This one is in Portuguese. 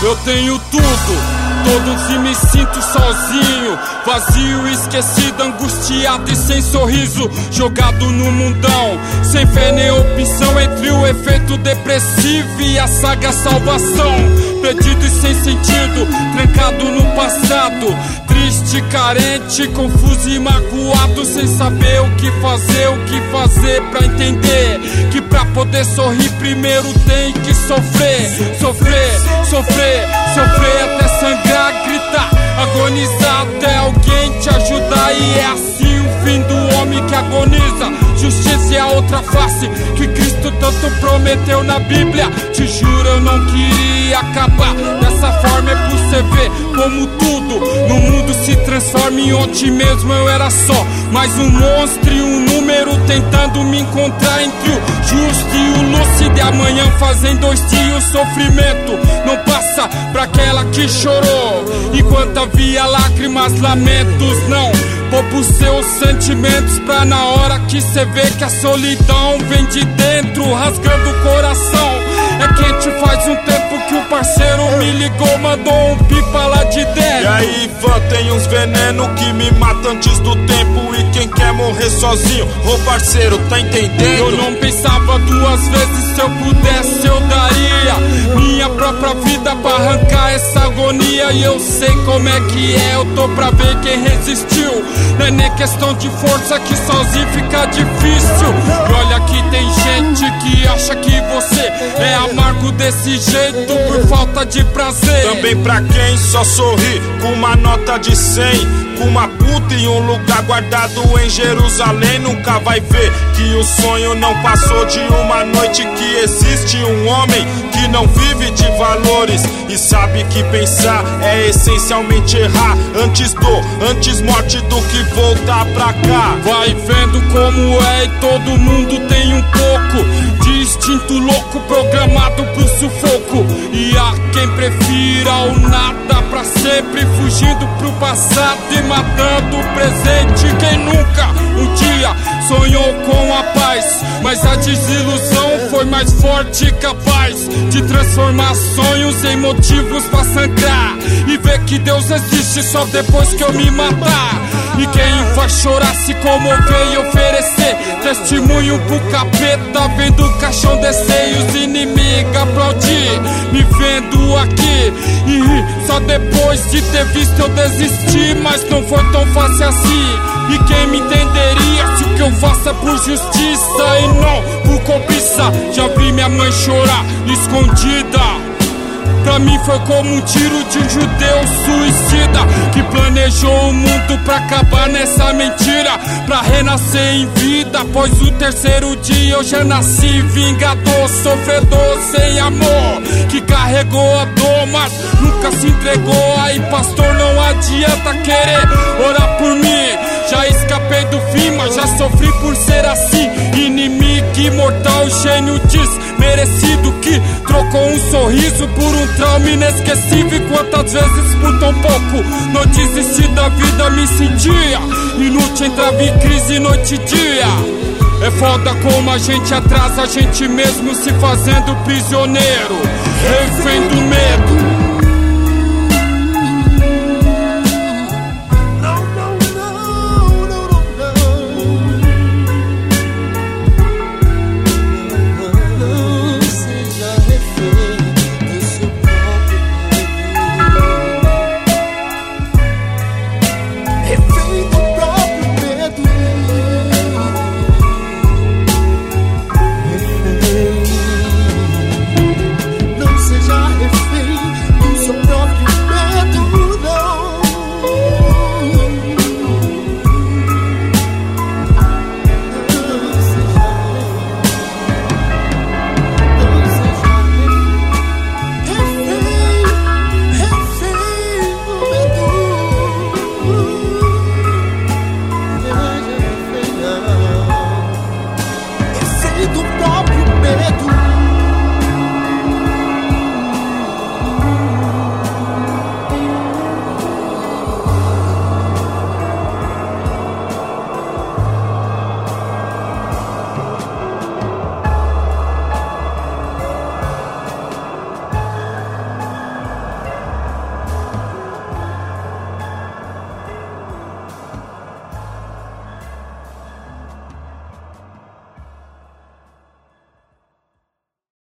Eu tenho tudo, todos e me sinto sozinho, vazio, esquecido, angustiado e sem sorriso, jogado no mundão, sem fé nem opção, entre o efeito depressivo e a saga salvação, perdido e sem sentido, trancado no passado, triste, carente, confuso e magoado, sem saber o que fazer pra entender que pra poder sorrir primeiro tem que sofrer, sofrer, sofrer, sofrer até sangrar, gritar, agonizar até alguém te ajudar. E é assim o fim do homem que agoniza. Justiça é a outra face que Cristo tanto prometeu na Bíblia. Te juro, eu não queria acabar dessa forma. É pra você ver como tudo no mundo se transforma. E ontem mesmo eu era só mais um monstro e um número tentando me encontrar entre o justo e o lúcido. E amanhã fazem 2 dias o sofrimento não passa pra aquela que chorou. Enquanto havia lágrimas, lamentos, não poupa os seus sentimentos pra na hora que cê vê que a solidão vem de dentro, rasgando o coração. É quente, faz um tempo que o parceiro me ligou, mandou um pipa lá de dentro. E aí, fã, tem uns veneno que me mata antes do tempo. E quem quer morrer sozinho, ô parceiro, tá entendendo? Eu não pensava 2 vezes, se eu pudesse eu daria minha própria vida pra arrancar essa agonia. E eu sei como é que é, eu tô pra ver quem resistiu. Não é nem questão de força que sozinho fica difícil. E olha que tem gente que acha que você é amargo desse jeito por falta de prazer. Também pra quem só sorri com uma nota de 100, com uma puta em um lugar guardado em Jerusalém, nunca vai ver que o sonho não passou de uma noite. Que existe um homem que não vive de valores e sabe que pensar é essencialmente errar. Antes morte do que voltar pra cá. Vai vendo como é e todo mundo tem um pouco de instinto louco programado pro sufoco. E há quem prefira o nada pra sempre, fugindo pro passado e matando o presente. Quem nunca um dia sonhou com a paz, mas a desilusão foi mais forte e capaz de transformar sonhos em motivos pra sangrar e ver que Deus existe só depois que eu me matar. E quem vai chorar, se comover e oferecer testemunho pro capeta, vendo o caixão descer e os inimigos aplaudir, me vendo aqui e rir só depois de ter visto eu desistir. Mas não foi tão fácil assim, e quem me entenderia se o que eu faço é por justiça e não por cobiça. Já vi minha mãe chorar escondida. Pra mim foi como um tiro de um judeu suicida que planejou o mundo pra acabar nessa mentira, pra renascer em vida. Após o 3º dia eu já nasci vingador, sofredor sem amor, que carregou a dor, mas nunca se entregou. Aí pastor, não adianta querer orar por mim. Já escapei do fim, mas já sofri por ser assim. Inimigo imortal, gênio desmerecido, que trocou um sorriso por um trauma inesquecível. Quantas vezes por tão pouco não desisti da vida, me sentia inútil, entrava em crise noite e dia. É foda como a gente atrasa a gente mesmo, se fazendo prisioneiro, refém do medo.